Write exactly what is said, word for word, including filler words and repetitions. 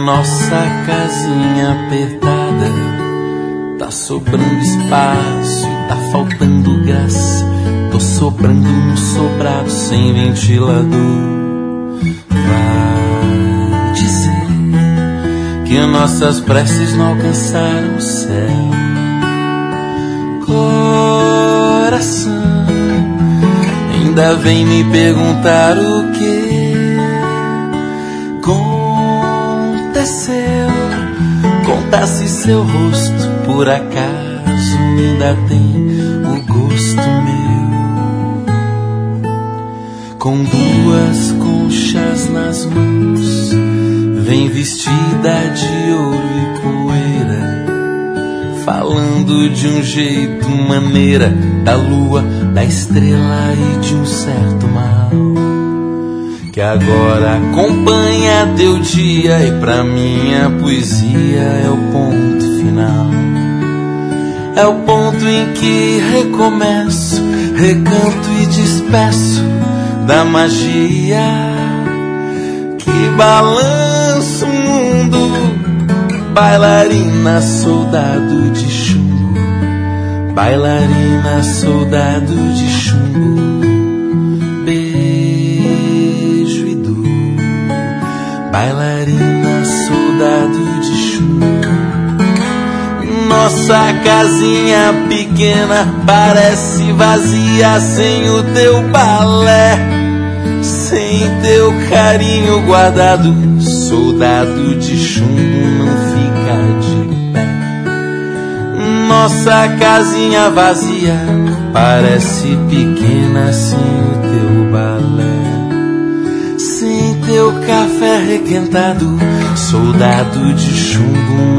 nossa casinha apertada tá sobrando espaço e tá faltando gás. Tô sobrando um sobrado sem ventilador. Vai dizer que nossas preces não alcançaram o céu. Coração ainda vem me perguntar o que aconteceu. Conta-se seu rosto, por acaso ainda tem o gosto meu. Com duas conchas nas mãos, vem vestida de ouro e poeira, falando de um jeito, maneira, da lua, da estrela e de um certo mal, que agora acompanha teu dia e pra minha poesia é o ponto final. É o ponto em que recomeço, recanto e despeço da magia que balança o mundo. Bailarina, soldado de chumbo, bailarina, soldado de chumbo, beijo e dor. Bailarina, soldado de chumbo. Nossa casinha pequena parece vazia sem o teu balé, sem teu carinho guardado. Soldado de chumbo não fica de pé. Nossa casinha vazia parece pequena sem o teu balé, sem teu café requentado. Soldado de chumbo